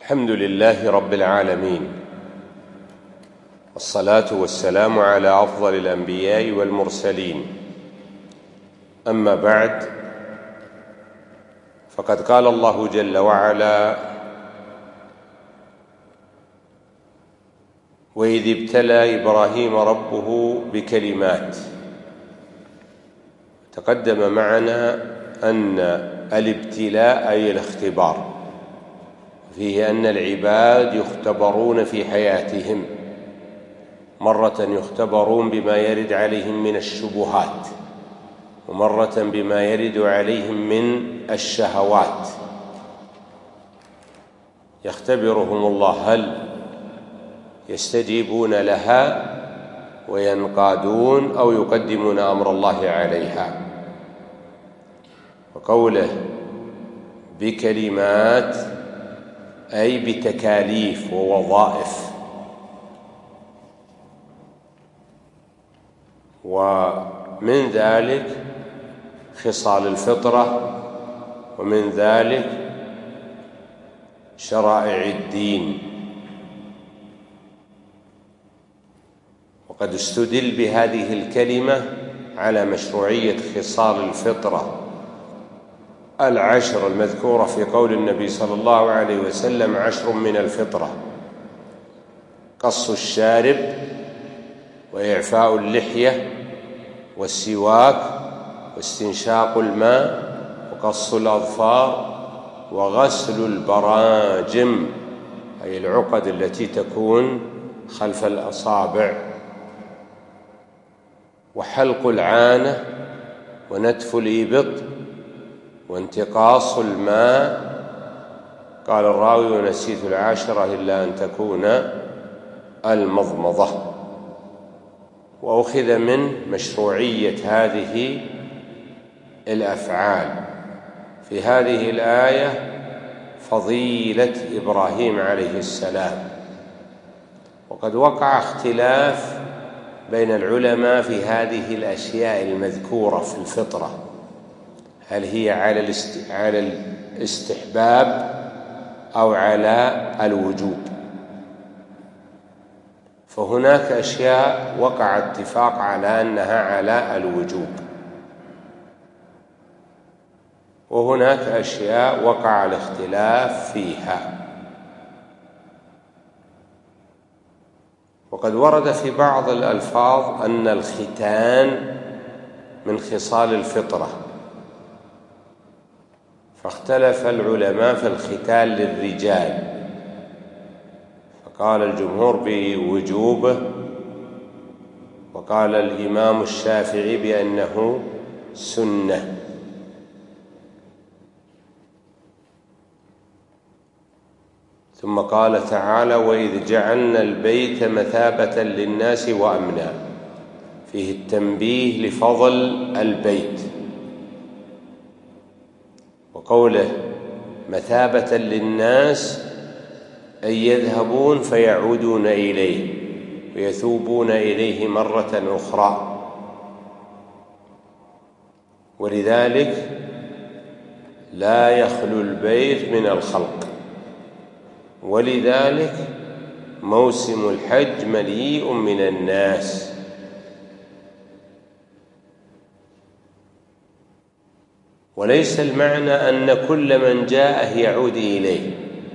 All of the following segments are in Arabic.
الحمد لله رب العالمين، والصلاة والسلام على أفضل الأنبياء والمرسلين. أما بعد، فقد قال الله جل وعلا: وإذ ابتلى إبراهيم ربه بكلمات. تقدم معنا أن الابتلاء أي الاختبار، فيه أن العباد يختبرون في حياتهم، مرة يختبرون بما يرد عليهم من الشبهات، ومرة بما يرد عليهم من الشهوات. يختبرهم الله هل يستجيبون لها وينقادون أو يقدمون أمر الله عليها. وقوله بكلمات أي بتكاليف ووظائف، ومن ذلك خصال الفطرة، ومن ذلك شرائع الدين. وقد استدل بهذه الكلمة على مشروعية خصال الفطرة العشر المذكورة في قول النبي صلى الله عليه وسلم: 10 من الفطرة: قص الشارب، وإعفاء اللحية، والسواك، واستنشاق الماء، وقص الأظفار، وغسل البراجم أي العقد التي تكون خلف الأصابع، وحلق العانة، ونتف الإبط، وانتقاص الماء. قال الراوي: ونسيت 10 إلا أن تكون المضمضة. وأخذ من مشروعية هذه الأفعال في هذه الآية فضيلة إبراهيم عليه السلام. وقد وقع اختلاف بين العلماء في هذه الأشياء المذكورة في الفطرة، هل هي على الاستحباب أو على الوجوب. فهناك أشياء وقع اتفاق على أنها على الوجوب، وهناك أشياء وقع الاختلاف فيها. وقد ورد في بعض الألفاظ أن الختان من خصال الفطرة، فاختلف العلماء في الختان للرجال، فقال الجمهور بوجوبه، وقال الإمام الشافعي بأنه سنة. ثم قال تعالى: وإذ جعلنا البيت مثابة للناس وأمنا، فيه التنبيه لفضل البيت. وقوله مثابة للناس أي يذهبون فيعودون إليه ويثوبون إليه مرة أخرى. ولذلك لا يخلو البيت من الخلق، ولذلك موسم الحج مليء من الناس. وليس المعنى أن كل من جاء يعود إليه،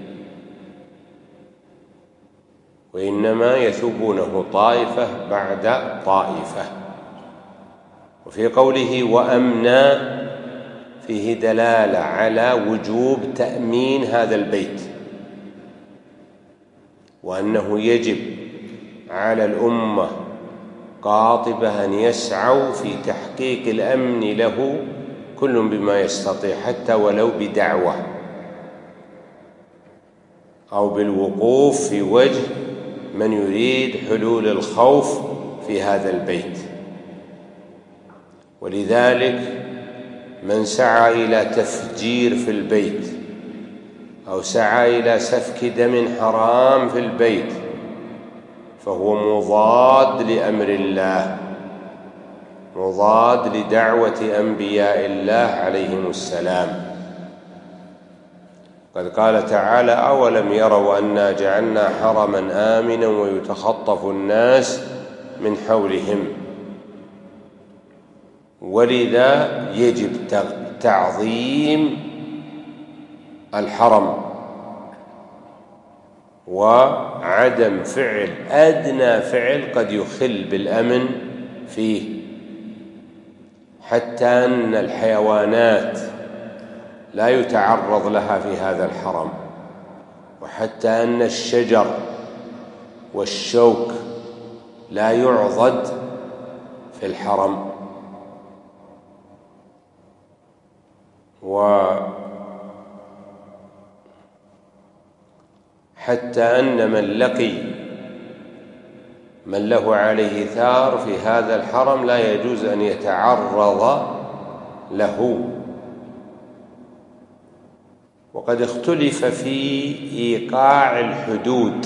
وإنما يثوبونه طائفة بعد طائفة. وفي قوله وأمنا فيه دلالة على وجوب تأمين هذا البيت، وأنه يجب على الأمة قاطبة أن يسعوا في تحقيق الأمن له كل بما يستطيع، حتى ولو بدعوة أو بالوقوف في وجه من يريد حلول الخوف في هذا البيت. ولذلك من سعى إلى تفجير في البيت أو سعى إلى سفك دم حرام في البيت فهو مضاد لأمر الله، مضاد لدعوة أنبياء الله عليهم السلام. قد قال تعالى: أولم يروا أنا جعلنا حرما آمنا ويتخطف الناس من حولهم. ولذا يجب تعظيم الحرم وعدم فعل أدنى فعل قد يخل بالأمن فيه، حتى أن الحيوانات لا يتعرض لها في هذا الحرم، وحتى أن الشجر والشوك لا يعضد في الحرم. وحتى أن من له عليه ثار في هذا الحرم لا يجوز أن يتعرض له. وقد اختلف في إيقاع الحدود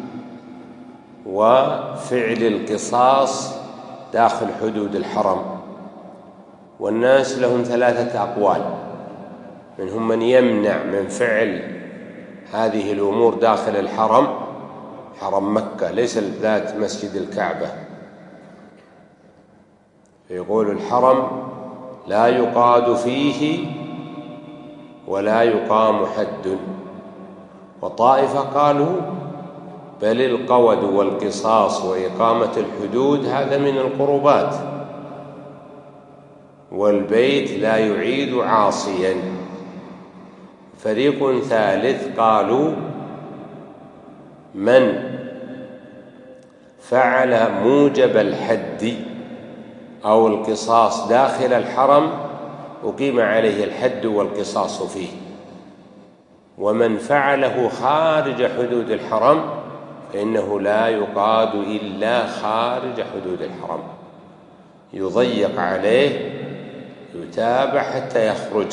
وفعل القصاص داخل حدود الحرم، والناس لهم 3 أقوال: منهم من يمنع من فعل هذه الأمور داخل الحرم، حرم مكة ليس ذات مسجد الكعبة، فيقول الحرم لا يقاد فيه ولا يقام حد. وطائفة قالوا بل القود والقصاص وإقامة الحدود هذا من القربات، والبيت لا يعيد عاصيا. فريق ثالث قالوا من فعل موجب الحد أو القصاص داخل الحرم أقيم عليه الحد والقصاص فيه، ومن فعله خارج حدود الحرم فإنه لا يقاد إلا خارج حدود الحرم، يضيق عليه، يتابع حتى يخرج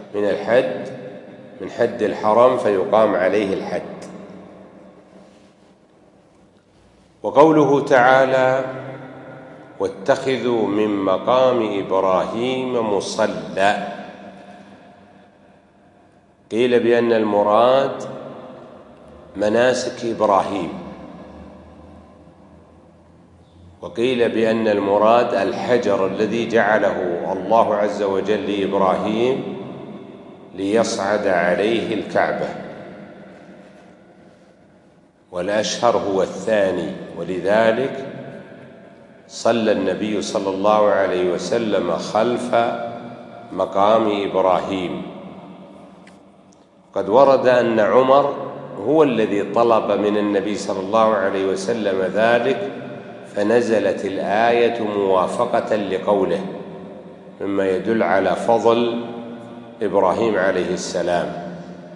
من حد الحرم فيقام عليه الحد. وقوله تعالى: واتخذوا من مقام إبراهيم مصلى، قيل بأن المراد مناسك إبراهيم، وقيل بأن المراد الحجر الذي جعله الله عز وجل لإبراهيم ليصعد عليه الكعبة، والأشهر هو الثاني، ولذلك صلى النبي صلى الله عليه وسلم خلف مقام إبراهيم. قد ورد أن عمر هو الذي طلب من النبي صلى الله عليه وسلم ذلك، فنزلت الآية موافقة لقوله، مما يدل على فضل إبراهيم عليه السلام.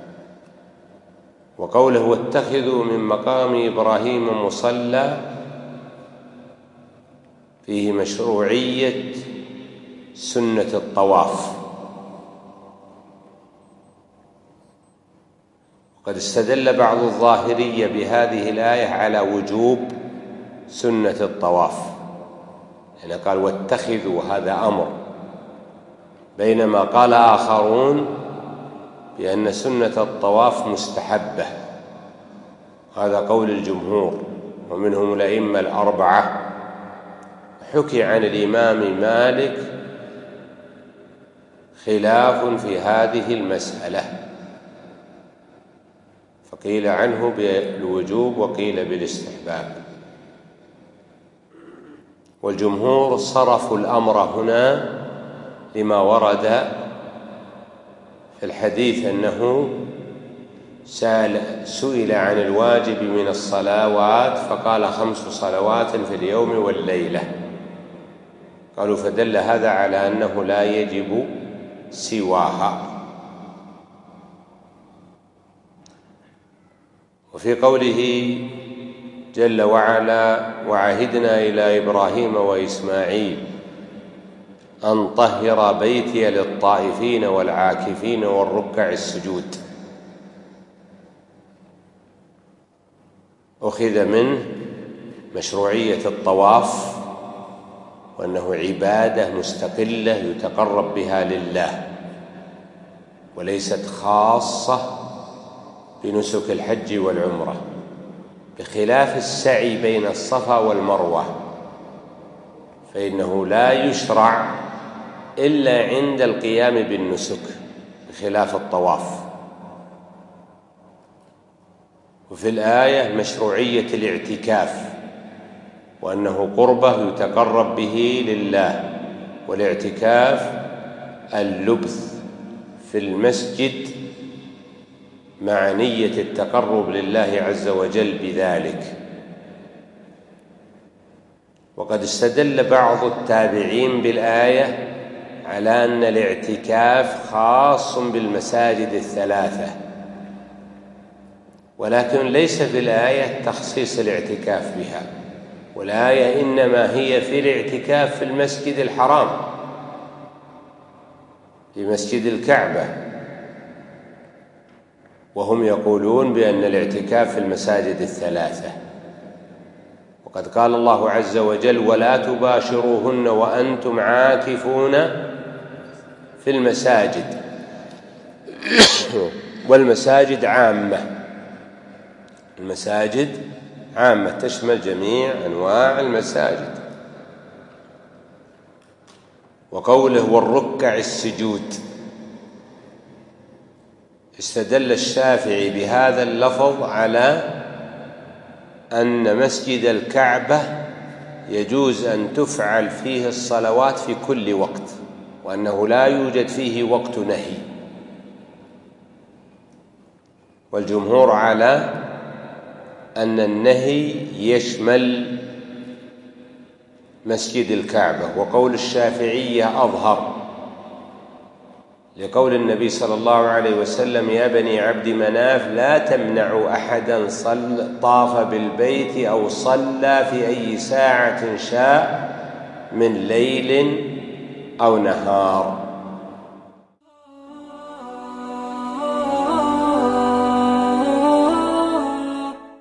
وقوله واتخذوا من مقام إبراهيم مصلى فيه مشروعية سنة الطواف. وقد استدل بعض الظاهرية بهذه الآية على وجوب سنة الطواف، يعني قال واتخذوا هذا أمر، بينما قال آخرون بأن سنة الطواف مستحبة. هذا قول الجمهور ومنهم الأئمة الأربعة. حكي عن الإمام مالك خلاف في هذه المسألة، فقيل عنه بالوجوب وقيل بالاستحباب، والجمهور صرفوا الأمر هنا لما ورد في الحديث أنه سئل عن الواجب من الصلوات فقال 5 صلوات في اليوم والليلة، قالوا فدل هذا على أنه لا يجب سواها. وفي قوله جل وعلا وعهدنا إلى إبراهيم وإسماعيل أن طهر بيتي للطائفين والعاكفين والركع السجود، أخذ منه مشروعية الطواف، وأنه عبادة مستقلة يتقرب بها لله، وليست خاصة بنسك الحج والعمرة، بخلاف السعي بين الصفا والمروة، فإنه لا يشرع إلا عند القيام بالنسك بخلاف الطواف. وفي الآية مشروعية الاعتكاف، وأنه قربة يتقرب به لله، والاعتكاف اللبث في المسجد مع نية التقرب لله عز وجل بذلك. وقد استدل بعض التابعين بالآية على أن الاعتكاف خاص بالمساجد الثلاثة، ولكن ليس في الآية تخصيص الاعتكاف بها، والآية إنما هي في الاعتكاف في المسجد الحرام، في مسجد الكعبة، وهم يقولون بأن الاعتكاف في المساجد الثلاثة. وقد قال الله عز وجل: ولا تباشروهن وأنتم عاكفون في المساجد. والمساجد عامة، المساجد عامة تشمل جميع أنواع المساجد. وقوله والركع السجود، استدل الشافعي بهذا اللفظ على أن مسجد الكعبة يجوز أن تفعل فيه الصلوات في كل وقت، وأنه لا يوجد فيه وقت نهي. والجمهور على أن النهي يشمل مسجد الكعبة، وقول الشافعية أظهر، لقول النبي صلى الله عليه وسلم: يا بني عبد مناف لا تمنعوا أحدا طاف بالبيت أو صلى في أي ساعة شاء من ليل أو نهار.